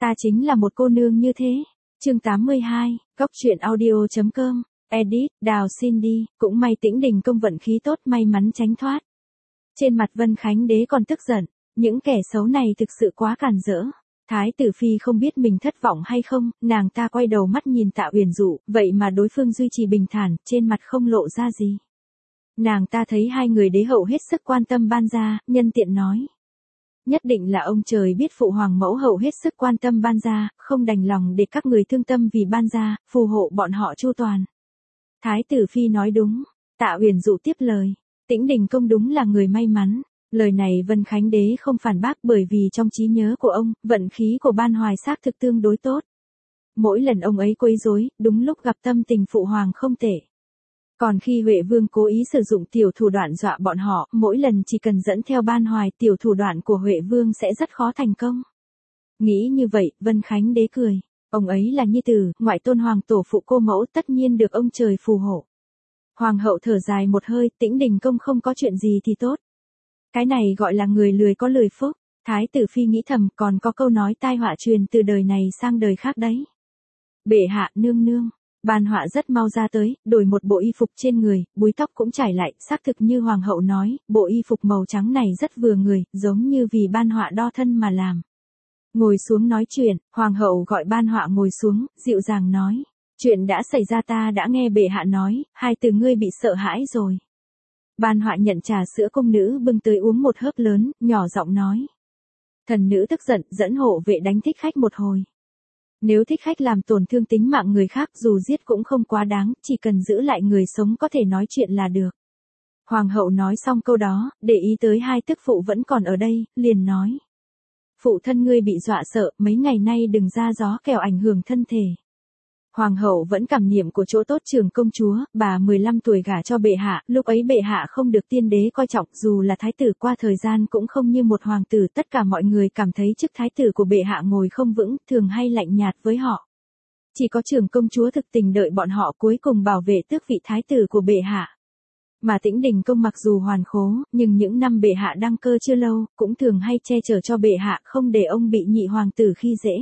Ta chính là một cô nương như thế. Chương 82, Cóc truyện audio.com, edit, Đào xin đi, cũng may Tĩnh Đình Công vận khí tốt may mắn tránh thoát. Trên mặt Vân Khánh Đế còn tức giận, những kẻ xấu này thực sự quá càn rỡ. Thái tử phi không biết mình thất vọng hay không, nàng ta quay đầu mắt nhìn Tạ Uyển Dụ, vậy mà đối phương duy trì bình thản, trên mặt không lộ ra gì. Nàng ta thấy hai người đế hậu hết sức quan tâm ban gia, nhân tiện nói. Nhất định là ông trời biết phụ hoàng mẫu hậu hết sức quan tâm ban gia, không đành lòng để các người thương tâm vì ban gia, phù hộ bọn họ chu toàn. Thái tử phi nói đúng, Tạ Uyển Dụ tiếp lời, Tĩnh Đình Công đúng là người may mắn. Lời này Vân Khánh Đế không phản bác bởi vì trong trí nhớ của ông, vận khí của Ban Hoài xác thực tương đối tốt. Mỗi lần ông ấy quấy rối, đúng lúc gặp tâm tình phụ hoàng không tệ. Còn khi Huệ Vương cố ý sử dụng tiểu thủ đoạn dọa bọn họ, mỗi lần chỉ cần dẫn theo Ban Hoài, tiểu thủ đoạn của Huệ Vương sẽ rất khó thành công. Nghĩ như vậy, Vân Khánh Đế cười. Ông ấy là nhi tử, ngoại tôn hoàng tổ phụ cô mẫu tất nhiên được ông trời phù hộ. Hoàng hậu thở dài một hơi, Tĩnh Đình Công không có chuyện gì thì tốt. Cái này gọi là người lười có lười phúc. Thái tử phi nghĩ thầm, còn có câu nói tai họa truyền từ đời này sang đời khác đấy. Bệ hạ nương nương. Ban họa rất mau ra tới, đổi một bộ y phục trên người, búi tóc cũng trải lại, xác thực như hoàng hậu nói, bộ y phục màu trắng này rất vừa người, giống như vì ban họa đo thân mà làm. Ngồi xuống nói chuyện, hoàng hậu gọi ban họa ngồi xuống, dịu dàng nói. Chuyện đã xảy ra ta đã nghe bệ hạ nói, hai từ ngươi bị sợ hãi rồi. Ban họa nhận trà sữa công nữ bưng tới uống một hớp lớn, nhỏ giọng nói. Thần nữ tức giận, dẫn hộ vệ đánh thích khách một hồi. Nếu thích khách làm tổn thương tính mạng người khác dù giết cũng không quá đáng, chỉ cần giữ lại người sống có thể nói chuyện là được. Hoàng hậu nói xong câu đó, để ý tới hai tức phụ vẫn còn ở đây, liền nói. Phụ thân ngươi bị dọa sợ, mấy ngày nay đừng ra gió kẻo ảnh hưởng thân thể. Hoàng hậu vẫn cảm niệm của chỗ tốt Trường công chúa, bà 15 tuổi gả cho bệ hạ, lúc ấy bệ hạ không được tiên đế coi trọng, dù là thái tử qua thời gian cũng không như một hoàng tử, tất cả mọi người cảm thấy chức thái tử của bệ hạ ngồi không vững, thường hay lạnh nhạt với họ. Chỉ có Trường công chúa thực tình đợi bọn họ cuối cùng bảo vệ tước vị thái tử của bệ hạ. Mà Tĩnh Đình Công mặc dù hoàn khố, nhưng những năm bệ hạ đăng cơ chưa lâu, cũng thường hay che chở cho bệ hạ không để ông bị nhị hoàng tử khi dễ.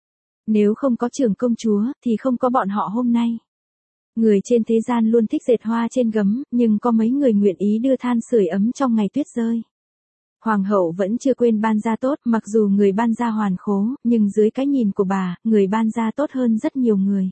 Nếu không có Trường công chúa, thì không có bọn họ hôm nay. Người trên thế gian luôn thích dệt hoa trên gấm, nhưng có mấy người nguyện ý đưa than sưởi ấm trong ngày tuyết rơi. Hoàng hậu vẫn chưa quên ban gia tốt, mặc dù người ban gia hoàn khố, nhưng dưới cái nhìn của bà, người ban gia tốt hơn rất nhiều người.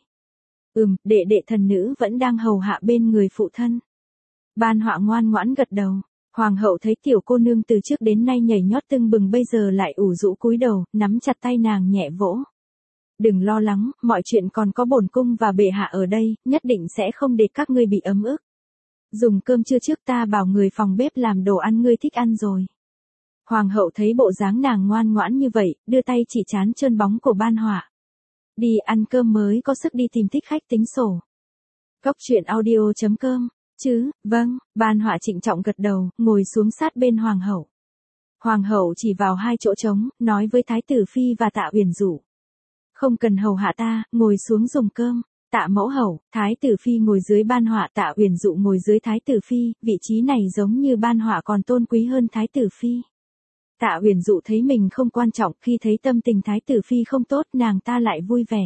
Đệ đệ thần nữ vẫn đang hầu hạ bên người phụ thân. Ban họa ngoan ngoãn gật đầu. Hoàng hậu thấy tiểu cô nương từ trước đến nay nhảy nhót tưng bừng bây giờ lại ủ rũ cúi đầu, nắm chặt tay nàng nhẹ vỗ. Đừng lo lắng, mọi chuyện còn có bổn cung và bệ hạ ở đây, nhất định sẽ không để các ngươi bị ấm ức. Dùng cơm trưa trước ta bảo người phòng bếp làm đồ ăn ngươi thích ăn rồi. Hoàng hậu thấy bộ dáng nàng ngoan ngoãn như vậy, đưa tay chỉ trán trơn bóng của ban họa. Đi ăn cơm mới có sức đi tìm thích khách tính sổ. Cóc truyện audio.com, chứ, vâng, ban họa trịnh trọng gật đầu, ngồi xuống sát bên hoàng hậu. Hoàng hậu chỉ vào hai chỗ trống, nói với Thái tử phi và Tạ Uyển Dụ. Không cần hầu hạ ta, ngồi xuống dùng cơm. Tạ mẫu hậu, Thái tử phi ngồi dưới ban họa, Tạ Uyển Dụ ngồi dưới Thái tử phi, vị trí này giống như ban họa còn tôn quý hơn Thái tử phi. Tạ Uyển Dụ thấy mình không quan trọng, khi thấy tâm tình Thái tử phi không tốt, nàng ta lại vui vẻ.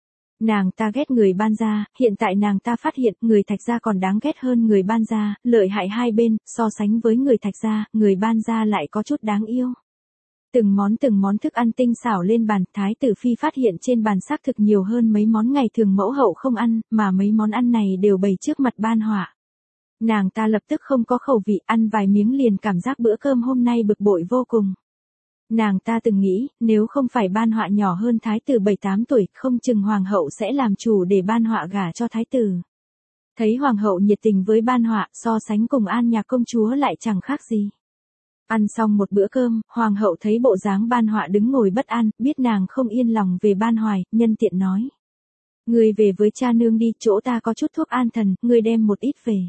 Nàng ta ghét người ban gia, hiện tại nàng ta phát hiện người Thạch gia còn đáng ghét hơn người ban gia, lợi hại hai bên, so sánh với người Thạch gia, người ban gia lại có chút đáng yêu. Từng món thức ăn tinh xảo lên bàn, Thái tử phi phát hiện trên bàn xác thực nhiều hơn mấy món ngày thường mẫu hậu không ăn, mà mấy món ăn này đều bày trước mặt ban họa. Nàng ta lập tức không có khẩu vị, ăn vài miếng liền cảm giác bữa cơm hôm nay bực bội vô cùng. Nàng ta từng nghĩ, nếu không phải ban họa nhỏ hơn thái tử 7-8 tuổi, không chừng hoàng hậu sẽ làm chủ để ban họa gả cho thái tử. Thấy hoàng hậu nhiệt tình với ban họa, so sánh cùng An Nhạc công chúa lại chẳng khác gì. Ăn xong một bữa cơm, hoàng hậu thấy bộ dáng ban họa đứng ngồi bất an, biết nàng không yên lòng về ban hoài, nhân tiện nói. Ngươi về với cha nương đi, chỗ ta có chút thuốc an thần, ngươi đem một ít về.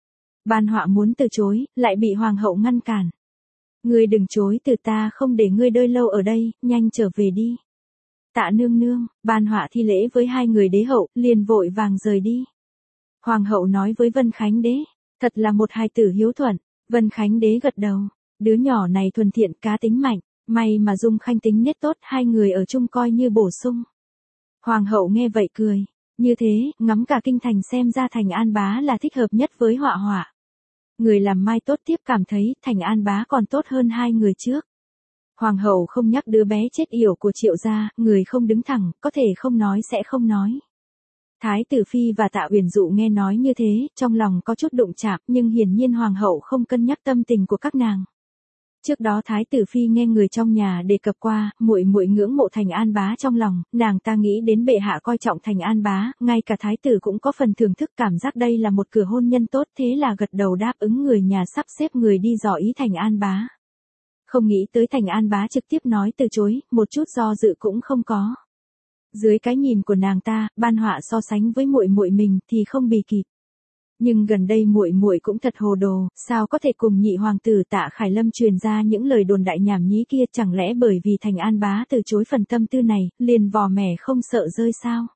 Ban họa muốn từ chối, lại bị hoàng hậu ngăn cản. Ngươi đừng chối từ, ta không để ngươi đợi lâu ở đây, nhanh trở về đi. Tạ nương nương, ban họa thi lễ với hai người đế hậu, liền vội vàng rời đi. Hoàng hậu nói với Vân Khánh Đế, thật là một hài tử hiếu thuận. Vân Khánh Đế gật đầu, đứa nhỏ này thuần thiện cá tính mạnh, May mà Dung Khanh tính nết tốt, hai người ở chung coi như bổ sung. Hoàng hậu nghe vậy cười. Như thế, ngắm cả kinh thành xem ra Thành An Bá là thích hợp nhất với Họa Họa. Người làm mai tốt tiếp cảm thấy Thành An Bá còn tốt hơn hai người trước. Hoàng hậu không nhắc đứa bé chết yểu của Triệu gia, người không đứng thẳng, có thể không nói sẽ không nói. Thái tử Phi và Tạ Uyển Dụ nghe nói như thế, trong lòng có chút đụng chạm, nhưng hiển nhiên Hoàng hậu không cân nhắc tâm tình của các nàng. Trước đó Thái tử Phi nghe người trong nhà đề cập qua, muội muội ngưỡng mộ Thành An Bá trong lòng, nàng ta nghĩ đến bệ hạ coi trọng Thành An Bá, ngay cả Thái tử cũng có phần thưởng thức cảm giác đây là một cửa hôn nhân tốt, thế là gật đầu đáp ứng người nhà sắp xếp người đi dò ý Thành An Bá. Không nghĩ tới Thành An Bá trực tiếp nói từ chối, một chút do dự cũng không có. Dưới cái nhìn của nàng ta, Ban Họa so sánh với muội muội mình thì không bì kịp. Nhưng gần đây muội muội cũng thật hồ đồ, sao có thể cùng nhị hoàng tử Tạ Khải Lâm truyền ra những lời đồn đại nhảm nhí kia, chẳng lẽ bởi vì Thành An Bá từ chối phần tâm tư này, liền vò mẻ không sợ rơi sao?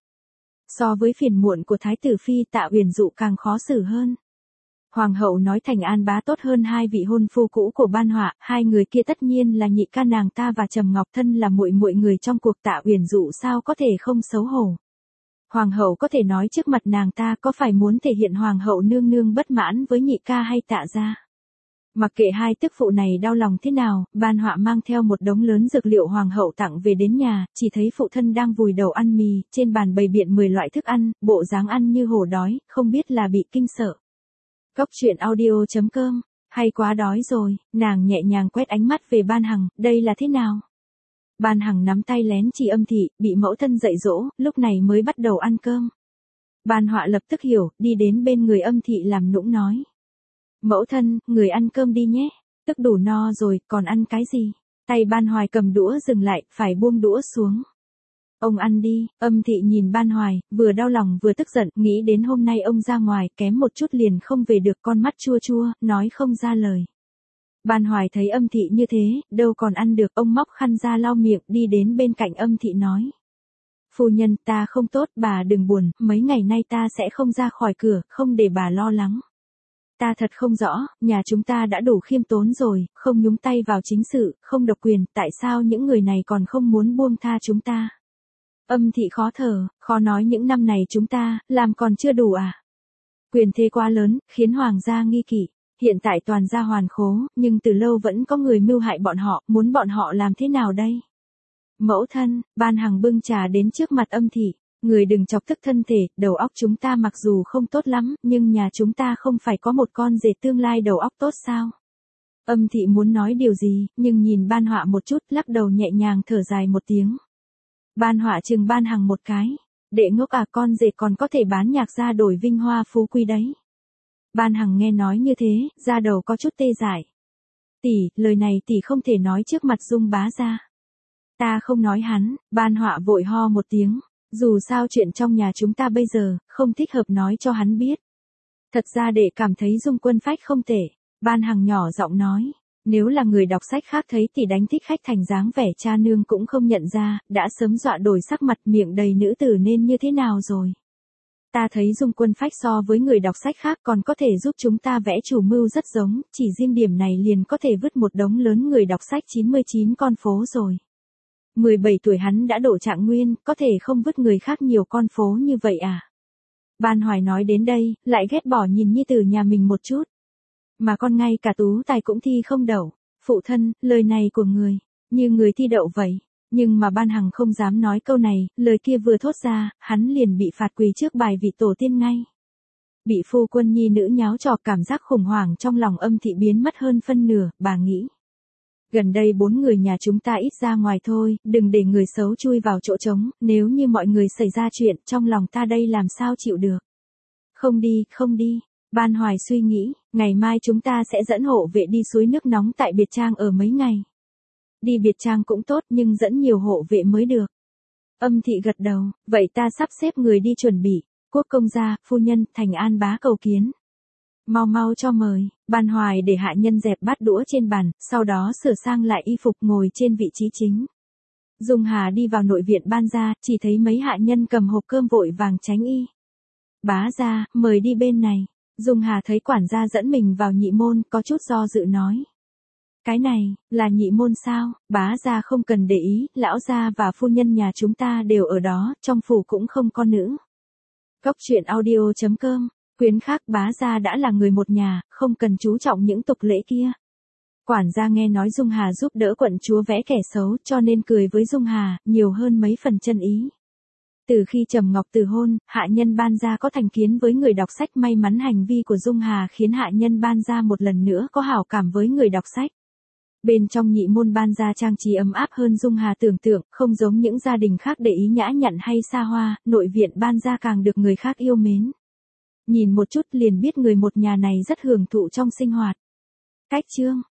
So với phiền muộn của Thái tử Phi, Tạ Uyển Dụ càng khó xử hơn. Hoàng hậu nói Thành An Bá tốt hơn hai vị hôn phu cũ của Ban Họa, hai người kia tất nhiên là nhị ca nàng ta và Trầm Ngọc Thân là muội muội người trong cuộc, Tạ Uyển Dụ sao có thể không xấu hổ. Hoàng hậu có thể nói trước mặt nàng ta, có phải muốn thể hiện hoàng hậu nương nương bất mãn với nhị ca hay Tạ gia? Mặc kệ hai tức phụ này đau lòng thế nào, Ban Họa mang theo một đống lớn dược liệu hoàng hậu tặng về đến nhà, chỉ thấy phụ thân đang vùi đầu ăn mì, trên bàn bày biện 10 loại thức ăn, bộ dáng ăn như hổ đói, không biết là bị kinh sợ. Cóc truyện audio.com, hay quá đói rồi, nàng nhẹ nhàng quét ánh mắt về Ban Hằng, đây là thế nào? Ban Hằng nắm tay lén chỉ Âm Thị, bị mẫu thân dạy dỗ, lúc này mới bắt đầu ăn cơm. Ban Họa lập tức hiểu, đi đến bên người Âm Thị làm nũng nói. Mẫu thân, người ăn cơm đi nhé, tức đủ no rồi, còn ăn cái gì? Tay Ban Hoài cầm đũa dừng lại, phải buông đũa xuống. Ông ăn đi, Âm Thị nhìn Ban Hoài, vừa đau lòng vừa tức giận, nghĩ đến hôm nay ông ra ngoài, kém một chút liền không về được, con mắt chua chua, nói không ra lời. Ban Hoài thấy Âm Thị như thế, đâu còn ăn được, ông móc khăn ra lau miệng, đi đến bên cạnh Âm Thị nói. Phu nhân, ta không tốt, bà đừng buồn, mấy ngày nay ta sẽ không ra khỏi cửa, không để bà lo lắng. Ta thật không rõ, nhà chúng ta đã đủ khiêm tốn rồi, không nhúng tay vào chính sự, không độc quyền, tại sao những người này còn không muốn buông tha chúng ta? Âm Thị khó thở, khó nói những năm này chúng ta, làm còn chưa đủ à? Quyền thế quá lớn, khiến hoàng gia nghi kỵ. Hiện tại toàn gia hoàn khố, nhưng từ lâu vẫn có người mưu hại bọn họ, muốn bọn họ làm thế nào đây? Mẫu thân, Ban Hằng bưng trà đến trước mặt Âm Thị, người đừng chọc tức thân thể, đầu óc chúng ta mặc dù không tốt lắm, nhưng nhà chúng ta không phải có một con rể tương lai đầu óc tốt sao? Âm Thị muốn nói điều gì, nhưng nhìn Ban Họa một chút, lắc đầu nhẹ nhàng thở dài một tiếng. Ban Họa chừng Ban Hằng một cái, đệ ngốc à, con rể còn có thể bán nhạc ra đổi vinh hoa phú quý đấy. Ban Hằng nghe nói như thế, da đầu có chút tê dại. Tỷ, lời này tỷ không thể nói trước mặt Dung bá gia. Ta không nói hắn, Ban Họa vội ho một tiếng, dù sao chuyện trong nhà chúng ta bây giờ, không thích hợp nói cho hắn biết. Thật ra để cảm thấy Dung Quân Phách không tệ, Ban Hằng nhỏ giọng nói, nếu là người đọc sách khác thấy tỷ đánh thích khách thành dáng vẻ cha nương cũng không nhận ra, đã sớm dọa đổi sắc mặt, miệng đầy nữ tử nên như thế nào rồi. Ta thấy Dung Quân Phách so với người đọc sách khác còn có thể giúp chúng ta vẽ chủ mưu rất giống, chỉ riêng điểm này liền có thể vứt một đống lớn người đọc sách 99 con phố rồi. 17 tuổi hắn đã đổ trạng nguyên, có thể không vứt người khác nhiều con phố như vậy à? Ban Hoài nói đến đây, lại ghét bỏ nhìn nhi tử nhà mình một chút. Mà con ngay cả tú tài cũng thi không đậu. Phụ thân, lời này của người, như người thi đậu vậy. Nhưng mà Ban Hằng không dám nói câu này, lời kia vừa thốt ra, hắn liền bị phạt quỳ trước bài vị tổ tiên ngay. Bị phu quân nhi nữ nháo trò, cảm giác khủng hoảng trong lòng Âm Thị biến mất hơn phân nửa, bà nghĩ. Gần đây 4 người nhà chúng ta ít ra ngoài thôi, đừng để người xấu chui vào chỗ trống, nếu như mọi người xảy ra chuyện, trong lòng ta đây làm sao chịu được. Không đi, không đi. Ban Hoài suy nghĩ, ngày mai chúng ta sẽ dẫn hộ vệ đi suối nước nóng tại Biệt Trang ở mấy ngày. Đi Biệt Trang cũng tốt nhưng dẫn nhiều hộ vệ mới được. Âm Thị gật đầu, vậy ta sắp xếp người đi chuẩn bị. Quốc công gia, phu nhân, Thành An bá cầu kiến. Mau mau cho mời. Ban Hoài để hạ nhân dẹp bát đũa trên bàn, sau đó sửa sang lại y phục ngồi trên vị trí chính. Dung Hà đi vào nội viện Ban gia, chỉ thấy mấy hạ nhân cầm hộp cơm vội vàng tránh y. Bá gia, mời đi bên này. Dung Hà thấy quản gia dẫn mình vào nhị môn, có chút do dự nói. Cái này, là nhị môn sao, bá gia không cần để ý, lão gia và phu nhân nhà chúng ta đều ở đó, trong phủ cũng không có nữ. Cốc truyện audio.com, quyến khác bá gia đã là người một nhà, không cần chú trọng những tục lễ kia. Quản gia nghe nói Dung Hà giúp đỡ quận chúa vẽ kẻ xấu cho nên cười với Dung Hà, nhiều hơn mấy phần chân ý. Từ khi Trầm Ngọc từ hôn, hạ nhân Ban gia có thành kiến với người đọc sách, may mắn hành vi của Dung Hà khiến hạ nhân Ban gia một lần nữa có hảo cảm với người đọc sách. Bên trong nhị môn Ban gia trang trí ấm áp hơn Dung Hà tưởng tượng, không giống những gia đình khác để ý nhã nhặn hay xa hoa, nội viện Ban gia càng được người khác yêu mến. Nhìn một chút liền biết người một nhà này rất hưởng thụ trong sinh hoạt. Cách chương